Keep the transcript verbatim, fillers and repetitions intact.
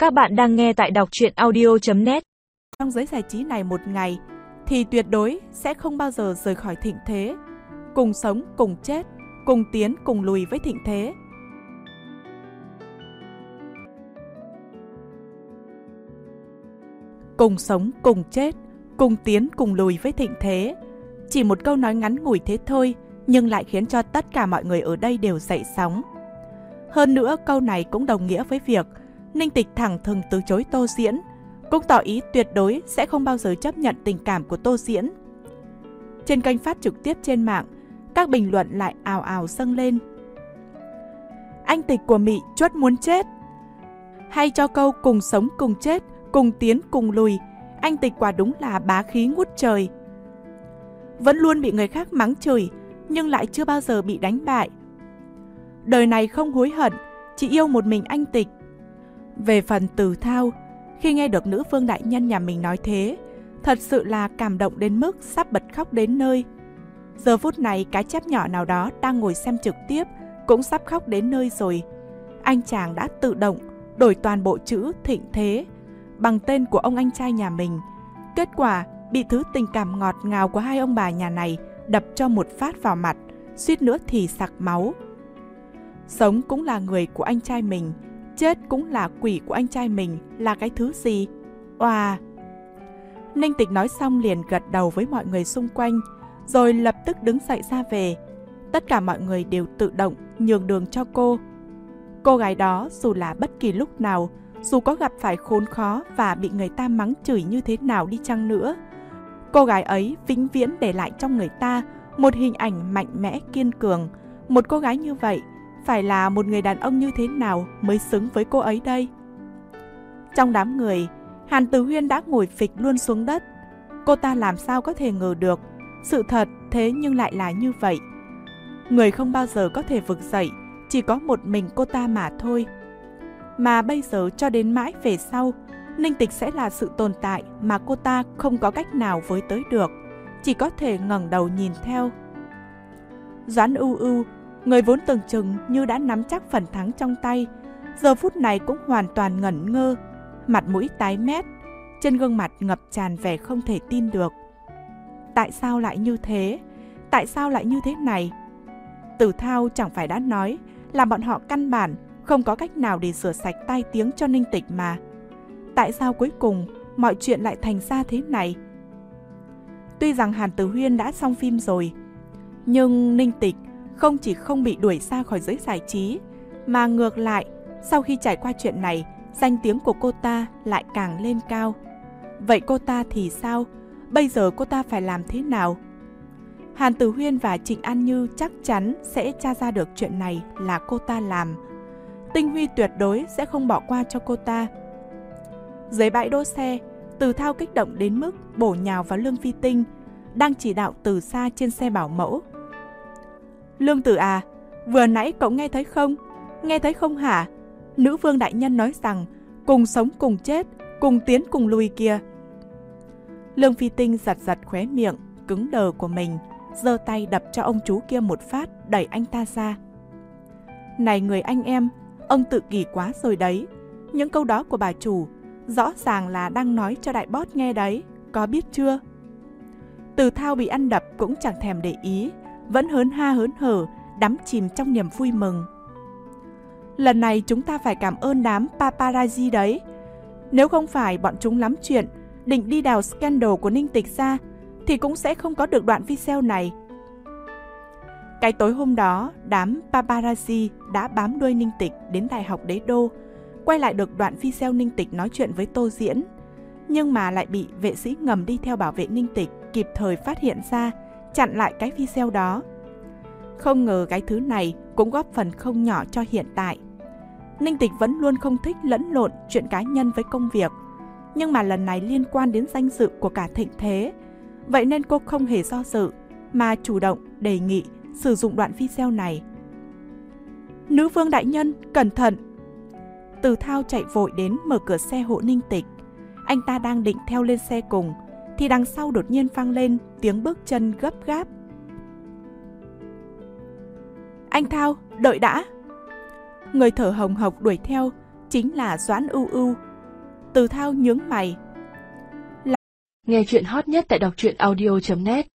Các bạn đang nghe tại đọc truyện audio chấm net. Trong giới giải trí này một ngày thì tuyệt đối sẽ không bao giờ rời khỏi thịnh thế. Cùng sống, cùng chết, cùng tiến, cùng lùi với thịnh thế. Cùng sống, cùng chết, cùng tiến, cùng lùi với thịnh thế. Chỉ một câu nói ngắn ngủi thế thôi, nhưng lại khiến cho tất cả mọi người ở đây đều dậy sóng. Hơn nữa, câu này cũng đồng nghĩa với việc Ninh Tịch thẳng thừng từ chối Tô Diễn, cũng tỏ ý tuyệt đối sẽ không bao giờ chấp nhận tình cảm của Tô Diễn. Trên kênh phát trực tiếp trên mạng, các bình luận lại ào ào dâng lên. Anh Tịch của Mị chuất muốn chết. Hay cho câu cùng sống cùng chết, cùng tiến cùng lùi, anh Tịch quả đúng là bá khí ngút trời. Vẫn luôn bị người khác mắng chửi, nhưng lại chưa bao giờ bị đánh bại. Đời này không hối hận, chỉ yêu một mình anh Tịch. Về phần Từ Thao, khi nghe được nữ vương đại nhân nhà mình nói thế, thật sự là cảm động đến mức sắp bật khóc đến nơi. Giờ phút này cái chép nhỏ nào đó đang ngồi xem trực tiếp cũng sắp khóc đến nơi rồi. Anh chàng đã tự động đổi toàn bộ chữ thịnh thế bằng tên của ông anh trai nhà mình. Kết quả bị thứ tình cảm ngọt ngào của hai ông bà nhà này đập cho một phát vào mặt, suýt nữa thì sặc máu. Sống cũng là người của anh trai mình, chết cũng là quỷ của anh trai mình, là cái thứ gì? Oà! Ninh Tịch nói xong liền gật đầu với mọi người xung quanh, rồi lập tức đứng dậy ra về. Tất cả mọi người đều tự động nhường đường cho cô. Cô gái đó dù là bất kỳ lúc nào, dù có gặp phải khốn khó và bị người ta mắng chửi như thế nào đi chăng nữa, cô gái ấy vĩnh viễn để lại trong người ta một hình ảnh mạnh mẽ kiên cường. Một cô gái như vậy phải là một người đàn ông như thế nào mới xứng với cô ấy đây? Trong đám người, Hàn Tử Huyên đã ngồi phịch luôn xuống đất. Cô ta làm sao có thể ngờ được sự thật thế nhưng lại là như vậy. Người không bao giờ có thể vực dậy, chỉ có một mình cô ta mà thôi. Mà bây giờ cho đến mãi về sau, Ninh Tịch sẽ là sự tồn tại mà cô ta không có cách nào với tới được, chỉ có thể ngẩng đầu nhìn theo. Doãn Ưu Ưu, người vốn tưởng chừng như đã nắm chắc phần thắng trong tay, giờ phút này cũng hoàn toàn ngẩn ngơ, mặt mũi tái mét, trên gương mặt ngập tràn vẻ không thể tin được. Tại sao lại như thế? Tại sao lại như thế này? Từ Thao chẳng phải đã nói là bọn họ căn bản không có cách nào để rửa sạch tai tiếng cho Ninh Tịch mà. Tại sao cuối cùng mọi chuyện lại thành ra thế này? Tuy rằng Hàn Tử Huyên đã xong phim rồi, nhưng Ninh Tịch không chỉ không bị đuổi ra khỏi giới giải trí, mà ngược lại, sau khi trải qua chuyện này, danh tiếng của cô ta lại càng lên cao. Vậy cô ta thì sao? Bây giờ cô ta phải làm thế nào? Hàn Tử Huyên và Trịnh An Như chắc chắn sẽ tra ra được chuyện này là cô ta làm. Tinh Huy tuyệt đối sẽ không bỏ qua cho cô ta. Dưới bãi đỗ xe, Từ Thao kích động đến mức bổ nhào vào Lương Phi Tinh, đang chỉ đạo từ xa trên xe bảo mẫu. Lương Tử à, vừa nãy cậu nghe thấy không? Nghe thấy không hả? Nữ vương đại nhân nói rằng cùng sống cùng chết, cùng tiến cùng lùi kia. Lương Phi Tinh giật giật khóe miệng cứng đờ của mình, giơ tay đập cho ông chú kia một phát, đẩy anh ta ra. Này người anh em, ông tự kỷ quá rồi đấy. Những câu đó của bà chủ rõ ràng là đang nói cho đại boss nghe đấy, có biết chưa? Từ Thao bị ăn đập cũng chẳng thèm để ý, vẫn hớn ha hớn hở, đắm chìm trong niềm vui mừng. Lần này chúng ta phải cảm ơn đám paparazzi đấy. Nếu không phải bọn chúng lắm chuyện, định đi đào scandal của Ninh Tịch ra, thì cũng sẽ không có được đoạn video này. Cái tối hôm đó, đám paparazzi đã bám đuôi Ninh Tịch đến Đại học Đế Đô, quay lại được đoạn video Ninh Tịch nói chuyện với Tô Diễn, nhưng mà lại bị vệ sĩ ngầm đi theo bảo vệ Ninh Tịch kịp thời phát hiện ra, chặn lại cái video đó. Không ngờ cái thứ này cũng góp phần không nhỏ cho hiện tại. Ninh Tịch vẫn luôn không thích lẫn lộn chuyện cá nhân với công việc, nhưng mà lần này liên quan đến danh dự của cả thịnh thế, vậy nên cô không hề do dự mà chủ động đề nghị sử dụng đoạn video này. Nữ vương đại nhân, cẩn thận! Từ Thao chạy vội đến mở cửa xe hộ Ninh Tịch. Anh ta đang định theo lên xe cùng, thì đằng sau đột nhiên vang lên tiếng bước chân gấp gáp. Anh Thao, đợi đã! Người thở hồng hộc đuổi theo chính là Doãn Ưu Ưu, Từ Thao nhướng mày. Nghe chuyện hot nhất tại đọc truyện audio chấm net